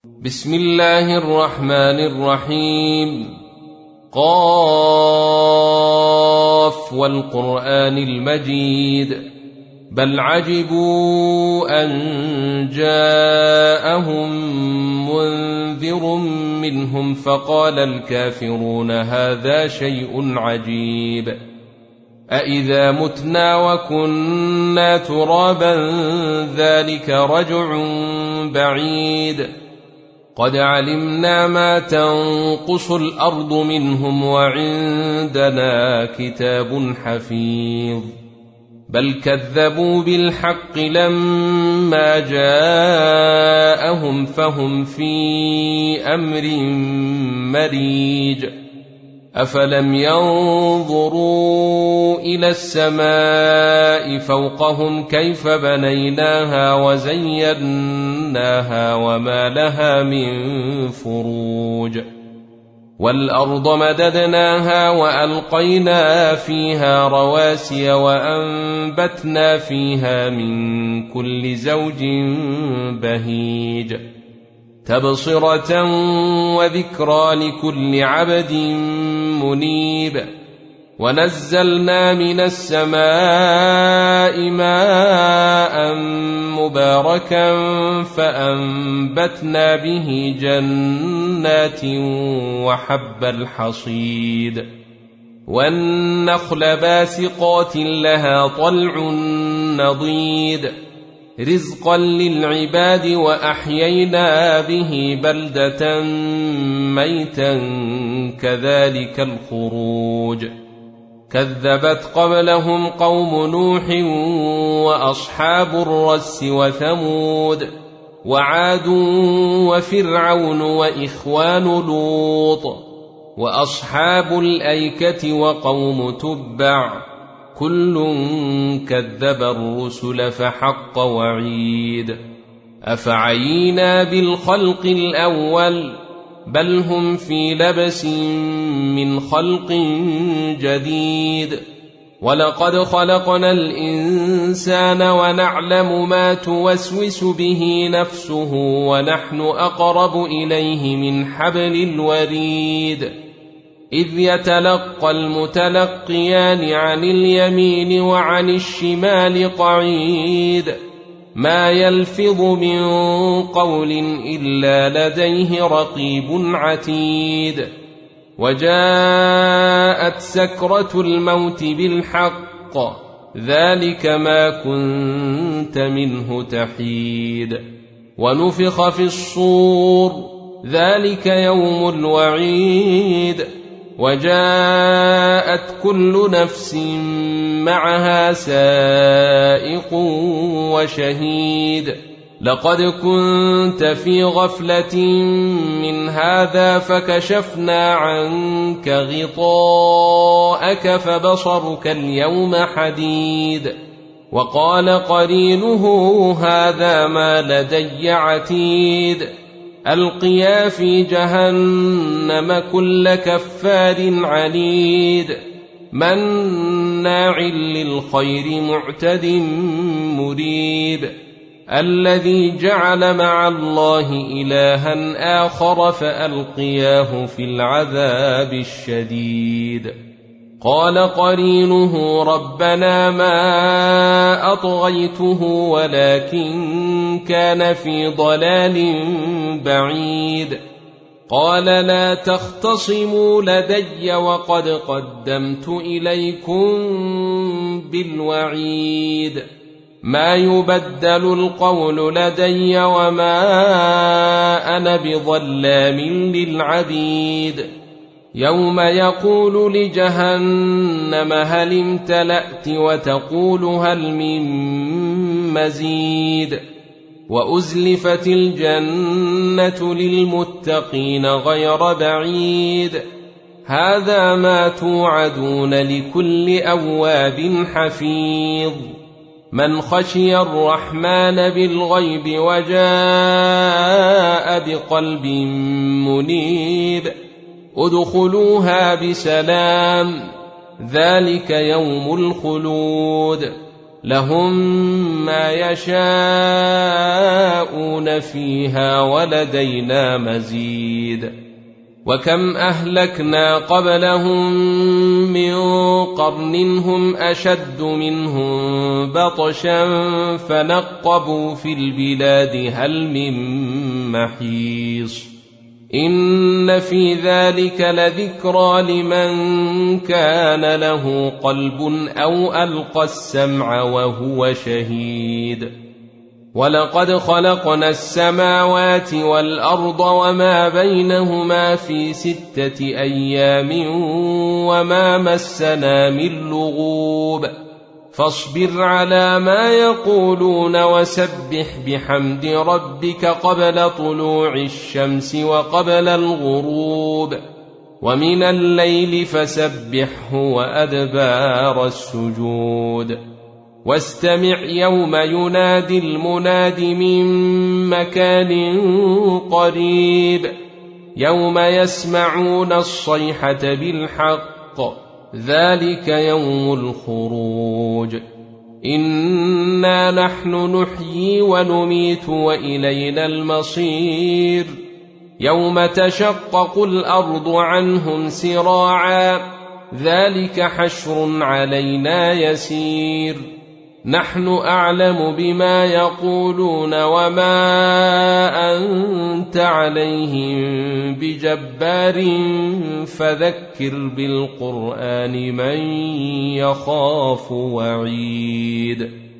بسم الله الرحمن الرحيم. قاف والقرآن المجيد بل عجبوا أن جاءهم منذر منهم فقال الكافرون هذا شيء عجيب أإذا متنا وكنا ترابا ذلك رجع بعيد قد علمنا ما تنقص الأرض منهم وعندنا كتاب حفيظ بل كذبوا بالحق لما جاءهم فهم في أمر مريج أفلم ينظروا إلى السماء فوقهم كيف بنيناها وزيناها وما لها من فروج والأرض مددناها وألقينا فيها رواسي وأنبتنا فيها من كل زوج بهيج تبصرة وذكرى لكل عبد منيب ونزلنا من السماء ماء مباركا فأنبتنا به جنات وحب الحصيد والنخل باسقات لها طلع نضيد رزقا للعباد وأحيينا به بلدة ميتا كذلك الخروج كذبت قبلهم قوم نوح وأصحاب الرس وثمود وعاد وفرعون وإخوان لوط وأصحاب الأيكة وقوم تبع كل كذب الرسل فحق وعيد أفعينا بالخلق الأول بل هم في لبس من خلق جديد ولقد خلقنا الإنسان ونعلم ما توسوس به نفسه ونحن أقرب إليه من حبل الوريد إذ يتلقى المتلقيان عن اليمين وعن الشمال قعيد ما يلفظ من قول إلا لديه رقيب عتيد وجاءت سكرة الموت بالحق ذلك ما كنت منه تحيد ونفخ في الصور ذلك يوم الوعيد وجاءت كل نفس معها سائق وشهيد لقد كنت في غفلة من هذا فكشفنا عنك غطاءك فبصرك اليوم حديد وقال قرينه هذا ما لدي عتيد ألقيا في جهنم كل كفار عنيد مناع للخير معتد مريب الذي جعل مع الله إلها آخر فألقياه في العذاب الشديد قال قرينه ربنا ما أطغيته ولكن كان في ضلال بعيد قال لا تختصموا لدي وقد قدمت إليكم بالوعيد ما يبدل القول لدي وما أنا بظلام للعبيد يوم يقول لجهنم هل امتلأت وتقول هل من مزيد وأزلفت الجنة للمتقين غير بعيد هذا ما توعدون لكل أواب حفيظ من خشي الرحمن بالغيب وجاء بقلب منيب ادخلوها بسلام ذلك يوم الخلود لهم ما يشاءون فيها ولدينا مزيد وكم أهلكنا قبلهم من قرن هم أشد منهم بطشا فنقبوا في البلاد هل من محيص إن في ذلك لذكرى لمن كان له قلب أو ألقى السمع وهو شهيد ولقد خلقنا السماوات والأرض وما بينهما في 6 أيام وما مسنا من لغوب فاصبر على ما يقولون وسبح بحمد ربك قبل طلوع الشمس وقبل الغروب ومن الليل فسبحه وأدبار السجود واستمع يوم ينادي المناد من مكان قريب يوم يسمعون الصيحة بالحق ذلك يوم الخروج إنا نحن نحيي ونميت وإلينا المصير يوم تشقق الأرض عنهم سراعا ذلك حشر علينا يسير نحن أعلم بما يقولون وما أنت عليهم بجبار فذكر بالقرآن من يخاف وعيد